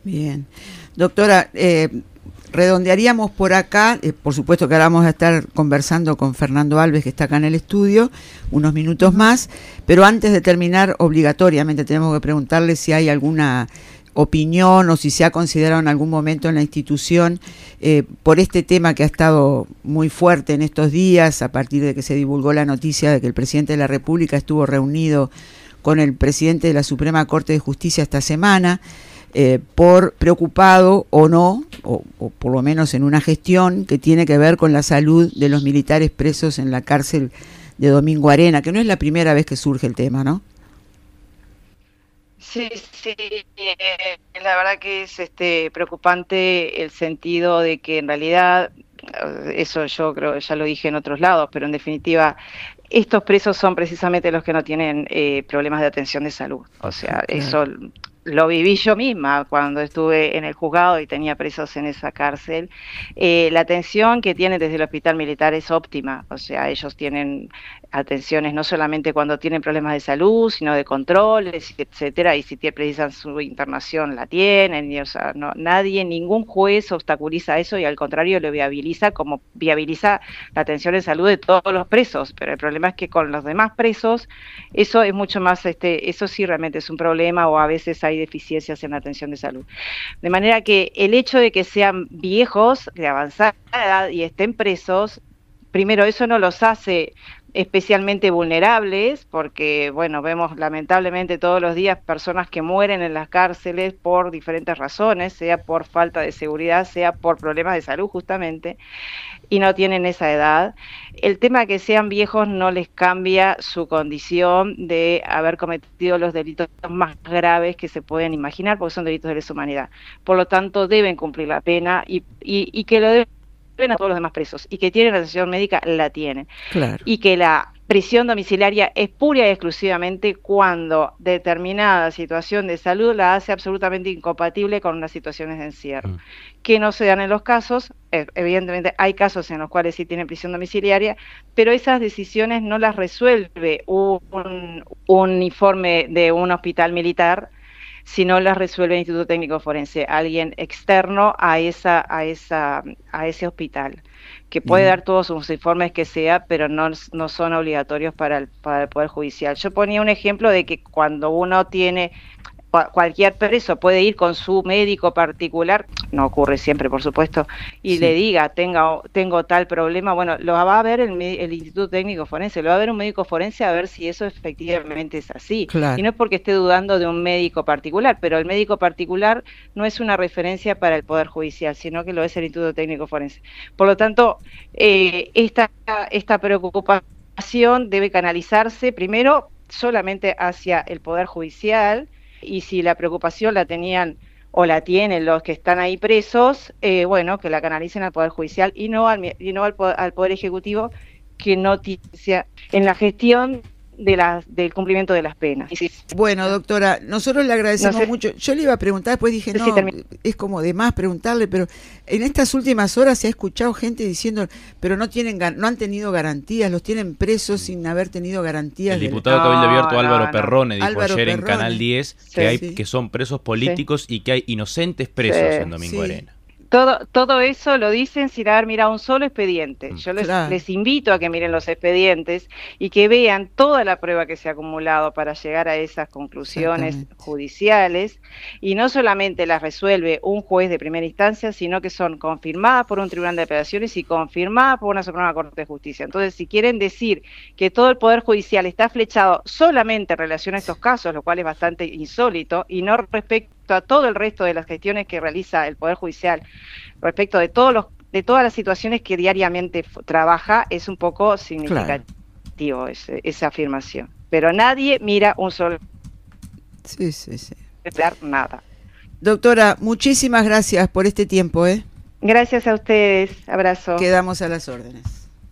Bien. Doctora, redondearíamos por acá, por supuesto que ahora vamos a estar conversando con Fernando Alves, que está acá en el estudio, unos minutos más, pero antes de terminar, obligatoriamente tenemos que preguntarle si hay alguna opinión o si se ha considerado en algún momento en la institución por este tema que ha estado muy fuerte en estos días, a partir de que se divulgó la noticia de que el presidente de la República estuvo reunido con el presidente de la Suprema Corte de Justicia esta semana, por preocupado o no, o por lo menos en una gestión que tiene que ver con la salud de los militares presos en la cárcel de Domingo Arena, que no es la primera vez que surge el tema, ¿no? Sí, sí, la verdad que es preocupante el sentido de que en realidad, eso yo creo que ya lo dije en otros lados, pero en definitiva, estos presos son precisamente los que no tienen problemas de atención de salud. O sea, Claro. eso lo viví yo misma cuando estuve en el juzgado y tenía presos en esa cárcel. La atención que tienen desde el hospital militar es óptima, o sea, ellos tienen atenciones no solamente cuando tienen problemas de salud, sino de controles, etcétera, y si precisan su internación la tienen, y, o sea, no, nadie, ningún juez obstaculiza eso y al contrario lo viabiliza como viabiliza la atención en salud de todos los presos, pero el problema es que con los demás presos eso es mucho más, eso sí realmente es un problema o a veces hay deficiencias en la atención de salud. De manera que el hecho de que sean viejos, de avanzada edad y estén presos, primero eso no los hace especialmente vulnerables, porque, bueno, vemos lamentablemente todos los días personas que mueren en las cárceles por diferentes razones, sea por falta de seguridad, sea por problemas de salud justamente, y no tienen esa edad. El tema de que sean viejos no les cambia su condición de haber cometido los delitos más graves que se pueden imaginar, porque son delitos de lesa humanidad. Por lo tanto, deben cumplir la pena y que lo deben a todos los demás presos, y que tienen atención médica, la tienen. Claro. Y que la prisión domiciliaria es pura y exclusivamente cuando determinada situación de salud la hace absolutamente incompatible con unas situaciones de encierro, que no se dan en los casos. Evidentemente hay casos en los cuales sí tienen prisión domiciliaria, pero esas decisiones no las resuelve un informe de un hospital militar, si no las resuelve el Instituto Técnico Forense, alguien externo a ese hospital, que puede dar todos sus informes que sea, pero no son obligatorios para el Poder Judicial. Yo ponía un ejemplo de que cuando uno tiene, cualquier preso puede ir con su médico particular, no ocurre siempre, por supuesto, y Sí. le diga, tengo tal problema, bueno, lo va a ver el Instituto Técnico Forense, lo va a ver un médico forense a ver si eso efectivamente es así. Claro. Y no es porque esté dudando de un médico particular, pero el médico particular no es una referencia para el Poder Judicial, sino que lo es el Instituto Técnico Forense. Por lo tanto, esta preocupación debe canalizarse primero solamente hacia el Poder Judicial, y si la preocupación la tenían o la tienen los que están ahí presos, bueno, que la canalicen al Poder Judicial y no al Poder Ejecutivo, que no tiene en la gestión del cumplimiento de las penas. Bueno, doctora, nosotros le agradecemos mucho. Yo le iba a preguntar, después dije, no, es como de más preguntarle, pero en estas últimas horas se ha escuchado gente diciendo, pero no han tenido garantías, los tienen presos sin haber tenido garantías. El diputado de Cabildo Abierto Álvaro Perrone dijo Álvaro ayer Perrone. en Canal 10 que son presos políticos y que hay inocentes presos en Domingo Arena. Todo eso lo dicen sin haber mirado un solo expediente. Yo les invito a que miren los expedientes y que vean toda la prueba que se ha acumulado para llegar a esas conclusiones judiciales, y no solamente las resuelve un juez de primera instancia, sino que son confirmadas por un tribunal de apelaciones y confirmadas por una Suprema Corte de Justicia. Entonces, si quieren decir que todo el Poder Judicial está flechado solamente en relación a estos casos, lo cual es bastante insólito, y no respecto a todo el resto de las gestiones que realiza el Poder Judicial respecto de todas las situaciones que diariamente trabaja, es un poco significativo esa afirmación. Pero nadie mira un solo nada. Doctora, muchísimas gracias por este tiempo, Gracias a ustedes, abrazo. Quedamos a las órdenes.